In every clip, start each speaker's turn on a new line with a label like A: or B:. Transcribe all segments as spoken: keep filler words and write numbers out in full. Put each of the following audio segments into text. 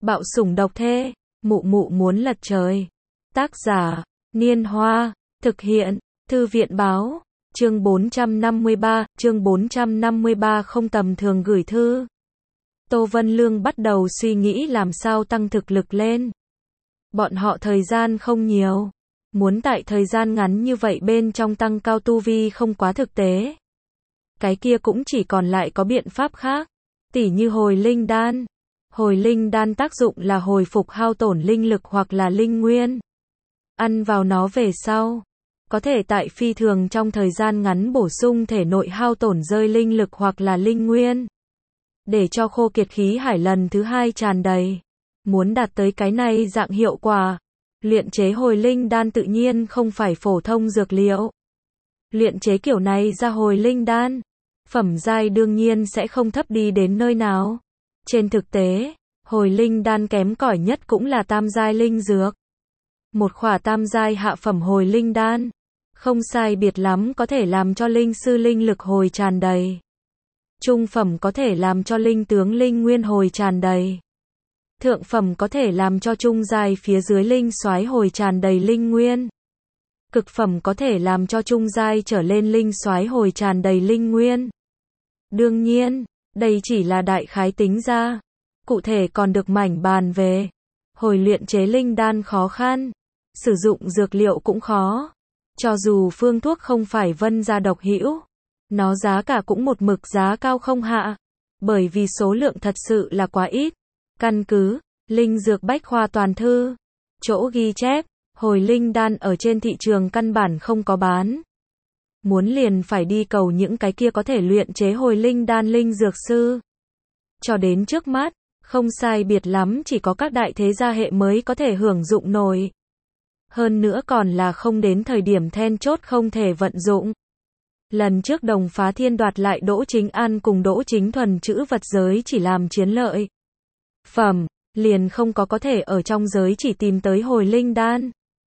A: Bạo sủng độc thê, mụ mụ muốn lật trời. Tác giả, Niên Hoa, thực hiện, Thư viện báo, chương bốn trăm năm mươi ba, chương bốn trăm năm mươi ba không tầm thường gửi thư. Tô Vân Lương bắt đầu suy nghĩ làm sao tăng thực lực lên. Bọn họ thời gian không nhiều, muốn tại thời gian ngắn như vậy bên trong tăng cao tu vi không quá thực tế. Cái kia cũng chỉ còn lại có biện pháp khác, tỉ như hồi linh đan. Hồi linh đan tác dụng là hồi phục hao tổn linh lực hoặc là linh nguyên. Ăn vào nó về sau, có thể tại phi thường trong thời gian ngắn bổ sung thể nội hao tổn rơi linh lực hoặc là linh nguyên, để cho khô kiệt khí hải lần thứ hai tràn đầy. Muốn đạt tới cái này dạng hiệu quả, luyện chế hồi linh đan tự nhiên không phải phổ thông dược liệu. Luyện chế kiểu này ra hồi linh đan, phẩm giai đương nhiên sẽ không thấp đi đến nơi nào. Trên thực tế, hồi linh đan kém cỏi nhất cũng là tam giai linh dược. Một khỏa tam giai hạ phẩm hồi linh đan, không sai biệt lắm có thể làm cho linh sư linh lực hồi tràn đầy. Trung phẩm có thể làm cho linh tướng linh nguyên hồi tràn đầy. Thượng phẩm có thể làm cho trung giai phía dưới linh soái hồi tràn đầy linh nguyên. Cực phẩm có thể làm cho trung giai trở lên linh soái hồi tràn đầy linh nguyên. Đương nhiên, đây chỉ là đại khái tính ra, cụ thể còn được mảnh bàn về. Hồi luyện chế linh đan khó khăn, sử dụng dược liệu cũng khó. Cho dù phương thuốc không phải vân gia độc hữu, nó giá cả cũng một mực giá cao không hạ, bởi vì số lượng thật sự là quá ít. Căn cứ Linh Dược Bách Khoa Toàn Thư, chỗ ghi chép, hồi linh đan ở trên thị trường căn bản không có bán. Muốn liền phải đi cầu những cái kia có thể luyện chế hồi linh đan linh dược sư. Cho đến trước mắt, không sai biệt lắm chỉ có các đại thế gia hệ mới có thể hưởng dụng nổi. Hơn nữa còn là không đến thời điểm then chốt không thể vận dụng. Lần trước Đồng Phá Thiên đoạt lại Đỗ Chính An cùng Đỗ Chính Thuần chữ vật giới chỉ làm chiến lợi phẩm, liền không có có thể ở trong giới chỉ tìm tới hồi linh đan.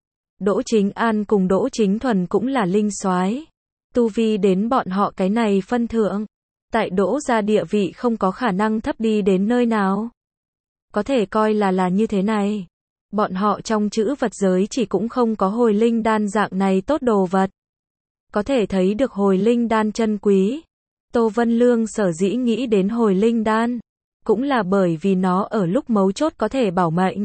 A: Đỗ Chính An cùng Đỗ Chính Thuần cũng là linh soái, tu vi đến bọn họ cái này phân thượng, tại Đỗ gia địa vị không có khả năng thấp đi đến nơi nào. Có thể coi là là như thế này. Bọn họ trong chữ vật giới chỉ cũng không có hồi linh đan dạng này tốt đồ vật. Có thể thấy được hồi linh đan chân quý. Tô Vân Lương sở dĩ nghĩ đến hồi linh đan, cũng là bởi vì nó ở lúc mấu chốt có thể bảo mệnh.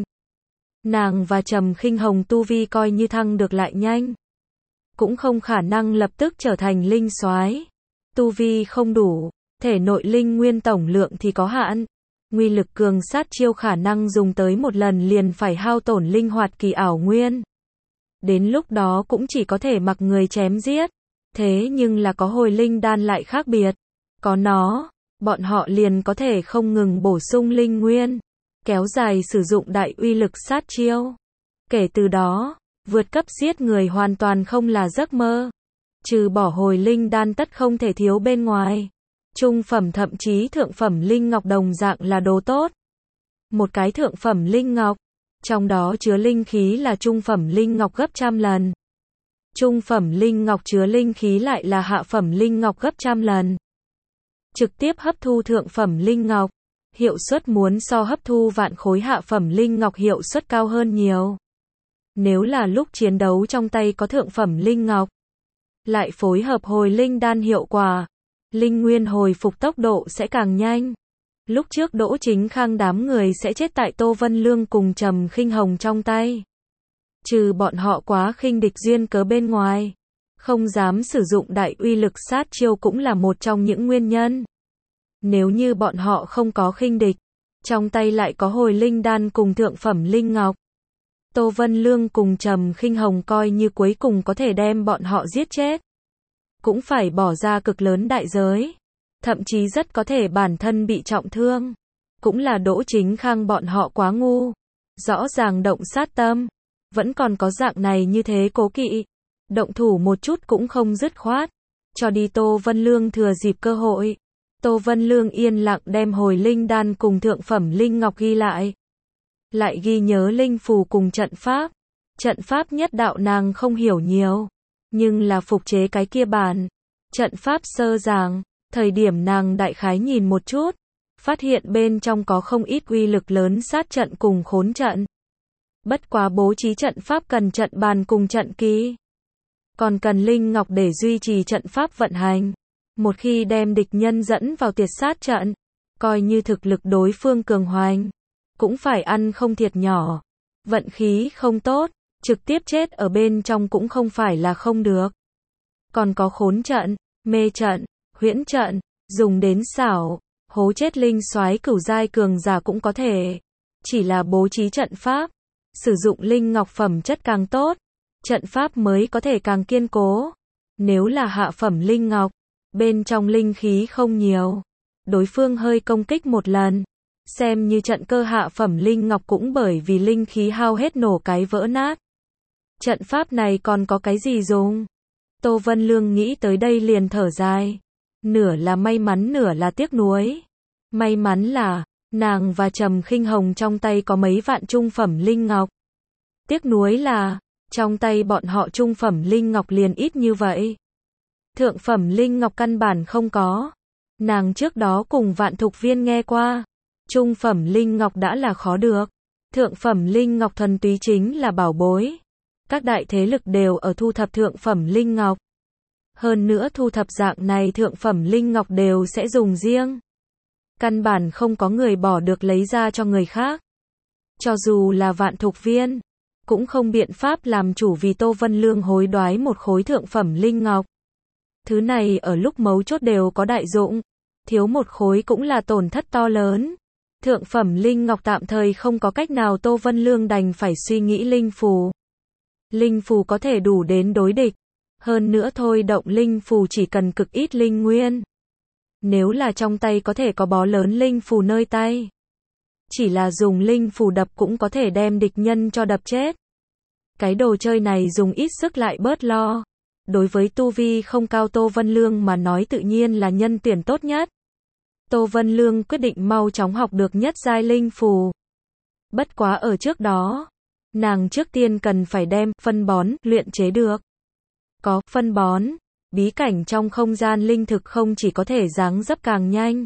A: Nàng và Trầm Khinh Hồng tu vi coi như thăng được lại nhanh, cũng không khả năng lập tức trở thành linh soái. Tu vi không đủ, thể nội linh nguyên tổng lượng thì có hạn. Nguy lực cường sát chiêu khả năng dùng tới một lần liền phải hao tổn linh hoạt kỳ ảo nguyên. Đến lúc đó cũng chỉ có thể mặc người chém giết. Thế nhưng là có hồi linh đan lại khác biệt. Có nó, bọn họ liền có thể không ngừng bổ sung linh nguyên, kéo dài sử dụng đại uy lực sát chiêu. Kể từ đó, vượt cấp giết người hoàn toàn không là giấc mơ. Trừ bỏ hồi linh đan tất không thể thiếu bên ngoài. Trung phẩm thậm chí thượng phẩm linh ngọc đồng dạng là đồ tốt. Một cái thượng phẩm linh ngọc, trong đó chứa linh khí là trung phẩm linh ngọc gấp trăm lần. Trung phẩm linh ngọc chứa linh khí lại là hạ phẩm linh ngọc gấp trăm lần. Trực tiếp hấp thu thượng phẩm linh ngọc, hiệu suất muốn so hấp thu vạn khối hạ phẩm linh ngọc hiệu suất cao hơn nhiều. Nếu là lúc chiến đấu trong tay có thượng phẩm linh ngọc, lại phối hợp hồi linh đan hiệu quả, linh nguyên hồi phục tốc độ sẽ càng nhanh. Lúc trước Đỗ Chính Khang đám người sẽ chết tại Tô Vân Lương cùng Trầm Khinh Hồng trong tay. Trừ bọn họ quá khinh địch duyên cớ bên ngoài, không dám sử dụng đại uy lực sát chiêu cũng là một trong những nguyên nhân. Nếu như bọn họ không có khinh địch, trong tay lại có hồi linh đan cùng thượng phẩm linh ngọc, Tô Vân Lương cùng Trầm Khinh Hồng coi như cuối cùng có thể đem bọn họ giết chết, cũng phải bỏ ra cực lớn đại giới, thậm chí rất có thể bản thân bị trọng thương. Cũng là Đỗ Chính Khang bọn họ quá ngu, rõ ràng động sát tâm, vẫn còn có dạng này như thế cố kỵ, động thủ một chút cũng không dứt khoát, cho đi Tô Vân Lương thừa dịp cơ hội. Tô Vân Lương yên lặng đem hồi linh đan cùng thượng phẩm linh ngọc ghi lại, lại ghi nhớ linh phù cùng trận pháp. Trận pháp nhất đạo nàng không hiểu nhiều, nhưng là phục chế cái kia bản trận pháp sơ giản, thời điểm nàng đại khái nhìn một chút, phát hiện bên trong có không ít uy lực lớn sát trận cùng khốn trận. Bất quá bố trí trận pháp cần trận bàn cùng trận kỳ. Còn cần linh ngọc để duy trì trận pháp vận hành. Một khi đem địch nhân dẫn vào tiệt sát trận, coi như thực lực đối phương cường hoành, cũng phải ăn không thiệt nhỏ. Vận khí không tốt, trực tiếp chết ở bên trong cũng không phải là không được. Còn có khốn trận, mê trận, huyễn trận, dùng đến xảo, hố chết linh soái cửu giai cường giả cũng có thể. Chỉ là bố trí trận pháp, sử dụng linh ngọc phẩm chất càng tốt, trận pháp mới có thể càng kiên cố. Nếu là hạ phẩm linh ngọc, bên trong linh khí không nhiều, đối phương hơi công kích một lần, xem như trận cơ hạ phẩm linh ngọc cũng bởi vì linh khí hao hết nổ cái vỡ nát. Trận pháp này còn có cái gì dùng? Tô Vân Lương nghĩ tới đây liền thở dài. Nửa là may mắn nửa là tiếc nuối. May mắn là, nàng và Trầm Khinh Hồng trong tay có mấy vạn trung phẩm linh ngọc. Tiếc nuối là, trong tay bọn họ trung phẩm linh ngọc liền ít như vậy. Thượng phẩm linh ngọc căn bản không có. Nàng trước đó cùng Vạn Thục Viên nghe qua, trung phẩm linh ngọc đã là khó được. Thượng phẩm linh ngọc thuần túy chính là bảo bối. Các đại thế lực đều ở thu thập thượng phẩm linh ngọc. Hơn nữa thu thập dạng này thượng phẩm linh ngọc đều sẽ dùng riêng. Căn bản không có người bỏ được lấy ra cho người khác. Cho dù là Vạn Thục Viên, cũng không biện pháp làm chủ vì Tô Vân Lương hối đoái một khối thượng phẩm linh ngọc. Thứ này ở lúc mấu chốt đều có đại dụng, thiếu một khối cũng là tổn thất to lớn. Thượng phẩm linh ngọc tạm thời không có cách nào, Tô Vân Lương đành phải suy nghĩ linh phù. Linh phù có thể đủ đến đối địch, hơn nữa thôi động linh phù chỉ cần cực ít linh nguyên. Nếu là trong tay có thể có bó lớn linh phù nơi tay, chỉ là dùng linh phù đập cũng có thể đem địch nhân cho đập chết. Cái đồ chơi này dùng ít sức lại bớt lo. Đối với tu vi không cao Tô Vân Lương mà nói tự nhiên là nhân tuyển tốt nhất. Tô Vân Lương quyết định mau chóng học được nhất giai linh phù. Bất quá ở trước đó, nàng trước tiên cần phải đem phân bón luyện chế được. Có phân bón, bí cảnh trong không gian linh thực không chỉ có thể dáng dấp càng nhanh,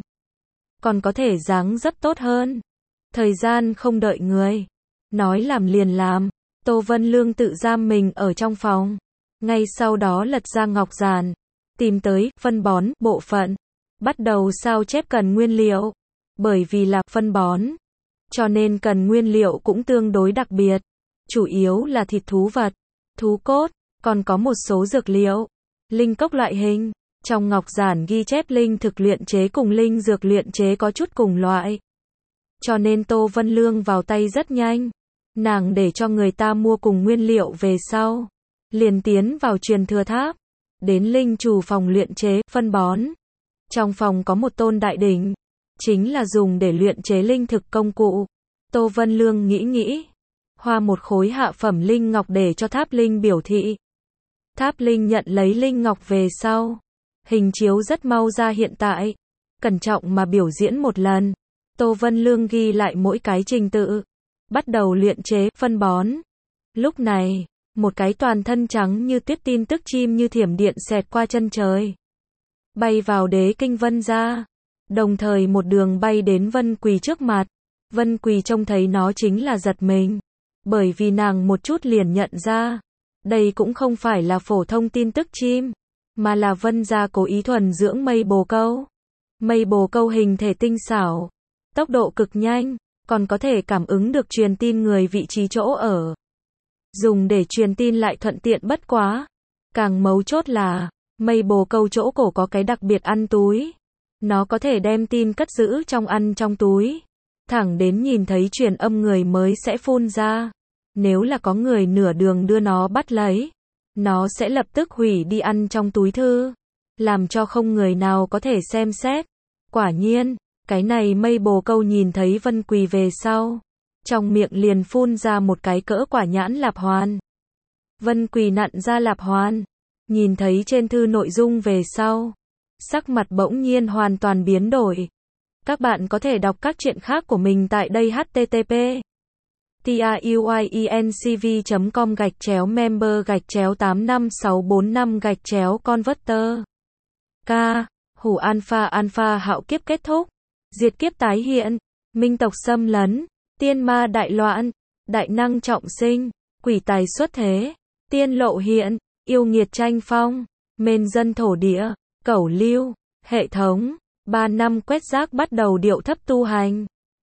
A: còn có thể dáng dấp tốt hơn. Thời gian không đợi người, nói làm liền làm. Tô Vân Lương tự giam mình ở trong phòng, ngay sau đó lật ra ngọc giản, tìm tới phân bón bộ phận, bắt đầu sao chép cần nguyên liệu. Bởi vì là phân bón, cho nên cần nguyên liệu cũng tương đối đặc biệt, chủ yếu là thịt thú vật, thú cốt, còn có một số dược liệu, linh cốc loại hình. Trong ngọc giản ghi chép linh thực luyện chế cùng linh dược luyện chế có chút cùng loại, cho nên Tô Vân Lương vào tay rất nhanh. Nàng để cho người ta mua cùng nguyên liệu về sau, liền tiến vào truyền thừa tháp, đến linh chủ phòng luyện chế phân bón. Trong phòng có một tôn đại đỉnh, chính là dùng để luyện chế linh thực công cụ. Tô Vân Lương nghĩ nghĩ, hoa một khối hạ phẩm linh ngọc để cho tháp linh biểu thị. Tháp linh nhận lấy linh ngọc về sau, hình chiếu rất mau ra hiện tại, cẩn trọng mà biểu diễn một lần. Tô Vân Lương ghi lại mỗi cái trình tự, bắt đầu luyện chế phân bón. Lúc này, một cái toàn thân trắng như tuyết tin tức chim như thiểm điện xẹt qua chân trời, bay vào đế kinh Vân gia, đồng thời một đường bay đến Vân Quỳ trước mặt. Vân Quỳ trông thấy nó chính là giật mình, bởi vì nàng một chút liền nhận ra, đây cũng không phải là phổ thông tin tức chim, mà là Vân gia cố ý thuần dưỡng mây bồ câu. Mây bồ câu hình thể tinh xảo, tốc độ cực nhanh, còn có thể cảm ứng được truyền tin người vị trí chỗ ở. Dùng để truyền tin lại thuận tiện bất quá. Càng mấu chốt là, mây bồ câu chỗ cổ có cái đặc biệt ăn túi. Nó có thể đem tin cất giữ trong ăn trong túi, thẳng đến nhìn thấy truyền âm người mới sẽ phun ra. Nếu là có người nửa đường đưa nó bắt lấy, nó sẽ lập tức hủy đi ăn trong túi thư, làm cho không người nào có thể xem xét. Quả nhiên, cái này mây bồ câu nhìn thấy Vân Quỳ về sau, trong miệng liền phun ra một cái cỡ quả nhãn lạp hoàn. Vân Quỳ nặn ra lạp hoàn, nhìn thấy trên thư nội dung về sau, sắc mặt bỗng nhiên hoàn toàn biến đổi. Các bạn có thể đọc các truyện khác của mình tại đây http truyencv chấm com gạch chéo member gạch chéo tám năm sáu bốn năm gạch chéo converter. K. Hủ alpha alpha hạo kiếp kết thúc. diệt kiếp tái hiện, minh tộc xâm lấn, tiên ma đại loạn, đại năng trọng sinh, quỷ tài xuất thế, tiên lộ hiện, yêu nghiệt tranh phong, mên dân thổ địa, cẩu lưu, hệ thống, ba năm quét rác bắt đầu điệu thấp tu hành.